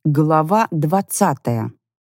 Глава 20.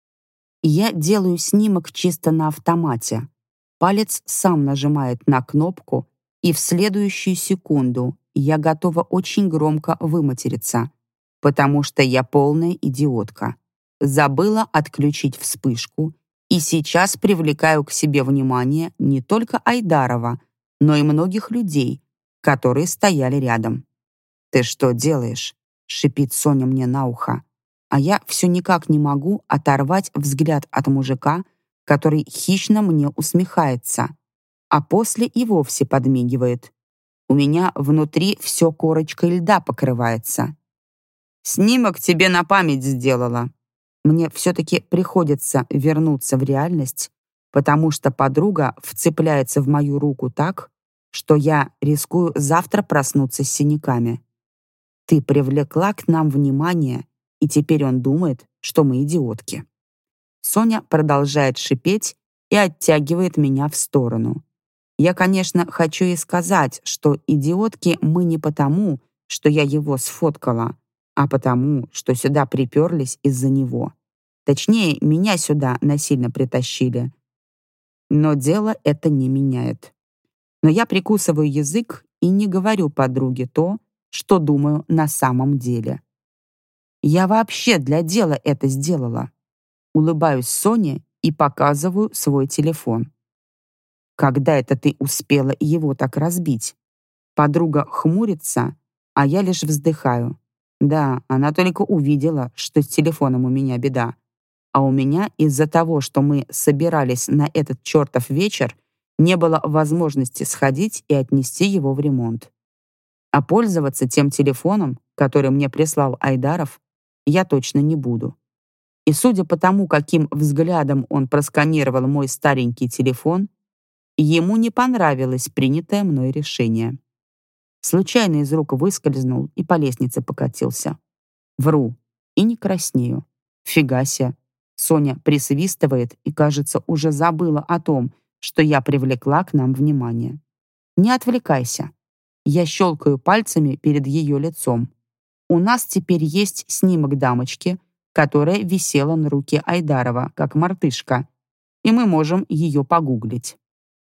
Я делаю снимок чисто на автомате. Палец сам нажимает на кнопку, и в следующую секунду я готова очень громко выматериться, потому что я полная идиотка. Забыла отключить вспышку, и сейчас привлекаю к себе внимание не только Айдарова, но и многих людей, которые стояли рядом. «Ты что делаешь?» — шипит Соня мне на ухо. А я все никак не могу оторвать взгляд от мужика, который хищно мне усмехается, а после и вовсе подмигивает. У меня внутри все корочкой льда покрывается. «Снимок тебе на память сделала». Мне все-таки приходится вернуться в реальность, потому что подруга вцепляется в мою руку так, что я рискую завтра проснуться с синяками. «Ты привлекла к нам внимание, и теперь он думает, что мы идиотки». Соня продолжает шипеть и оттягивает меня в сторону. Я, конечно, хочу ей сказать, что идиотки мы не потому, что я его сфоткала, а потому, что сюда приперлись из-за него. Точнее, меня сюда насильно притащили. Но дело это не меняет. Но я прикусываю язык и не говорю подруге то, что думаю на самом деле. Я вообще для дела это сделала. Улыбаюсь Соне и показываю свой телефон. Когда это ты успела его так разбить? Подруга хмурится, а я лишь вздыхаю. Да, она только увидела, что с телефоном у меня беда. А у меня из-за того, что мы собирались на этот чертов вечер, не было возможности сходить и отнести его в ремонт. А пользоваться тем телефоном, который мне прислал Айдаров, я точно не буду. И судя по тому, каким взглядом он просканировал мой старенький телефон, ему не понравилось принятое мной решение. Случайно из рук выскользнул и по лестнице покатился. Вру и не краснею. Фига себе. Соня присвистывает и, кажется, уже забыла о том, что я привлекла к нам внимание. Не отвлекайся. Я щелкаю пальцами перед ее лицом. У нас теперь есть снимок дамочки, которая висела на руке Айдарова, как мартышка, и мы можем ее погуглить.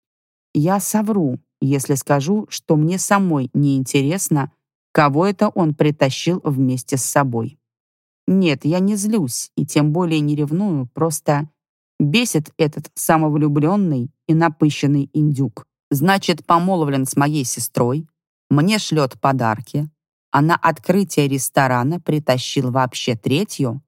Я совру, если скажу, что мне самой неинтересно, кого это он притащил вместе с собой. Нет, я не злюсь и тем более не ревную, просто бесит этот самовлюбленный и напыщенный индюк. Значит, помолвлен с моей сестрой, мне шлет подарки, а на открытие ресторана притащил вообще третью.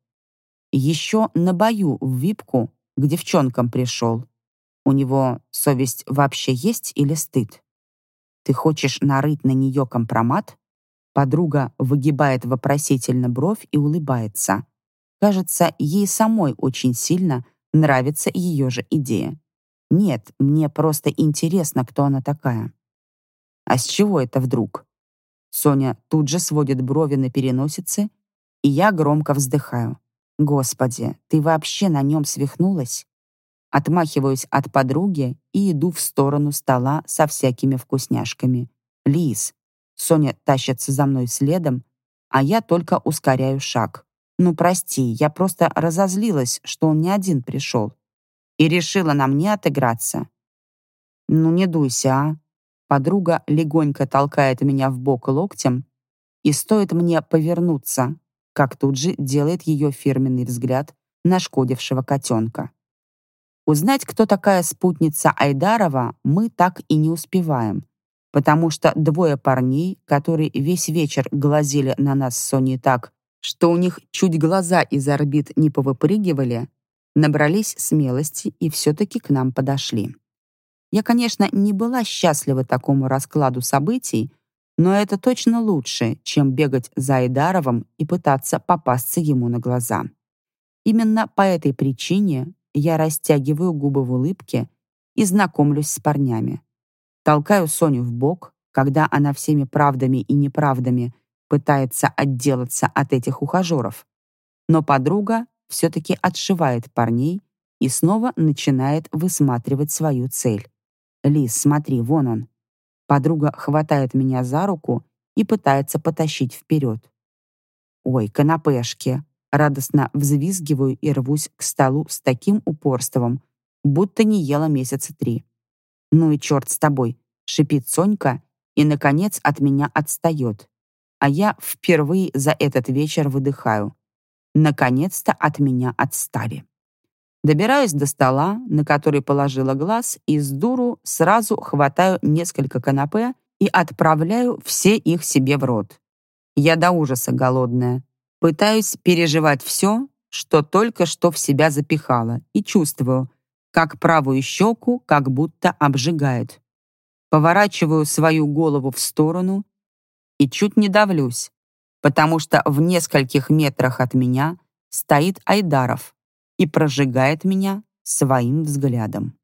Еще на бою в випку к девчонкам пришел. У него совесть вообще есть или стыд? Ты хочешь нарыть на нее компромат? Подруга выгибает вопросительно бровь и улыбается. Кажется, ей самой очень сильно нравится ее же идея. Нет, мне просто интересно, кто она такая. А с чего это вдруг? Соня тут же сводит брови на переносице, и я громко вздыхаю. Господи, ты вообще на нем свихнулась? Отмахиваюсь от подруги и иду в сторону стола со всякими вкусняшками. Лиз. Соня тащится за мной следом, а я только ускоряю шаг. Ну, прости, я просто разозлилась, что он не один пришел. И решила на мне отыграться. Ну, не дуйся, а. Подруга легонько толкает меня в бок локтем, и стоит мне повернуться, как тут же делает ее фирменный взгляд нашкодившего котенка. Узнать, кто такая спутница Айдарова, мы так и не успеваем, потому что двое парней, которые весь вечер глазели на нас с Соней так, что у них чуть глаза из орбит не повыпрыгивали, набрались смелости и все-таки к нам подошли. Я, конечно, не была счастлива такому раскладу событий, но это точно лучше, чем бегать за Айдаровым и пытаться попасться ему на глаза. Именно по этой причине я растягиваю губы в улыбке и знакомлюсь с парнями. Толкаю Соню в бок, когда она всеми правдами и неправдами пытается отделаться от этих ухажеров. Но подруга все-таки отшивает парней и снова начинает высматривать свою цель. «Лиз, смотри, вон он». Подруга хватает меня за руку и пытается потащить вперед. «Ой, канапешки». Радостно взвизгиваю и рвусь к столу с таким упорством, будто не ела месяца 3. «Ну и черт с тобой!» — шипит Сонька и, наконец, от меня отстает. А я впервые за этот вечер выдыхаю. Наконец-то от меня отстали. Добираюсь до стола, на который положила глаз, и с дуру сразу хватаю несколько канапе и отправляю все их себе в рот. Я до ужаса голодная. Пытаюсь переживать все, что только что в себя запихала, и чувствую, как правую щеку как будто обжигает. Поворачиваю свою голову в сторону и чуть не давлюсь, потому что в нескольких метрах от меня стоит Айдаров и прожигает меня своим взглядом.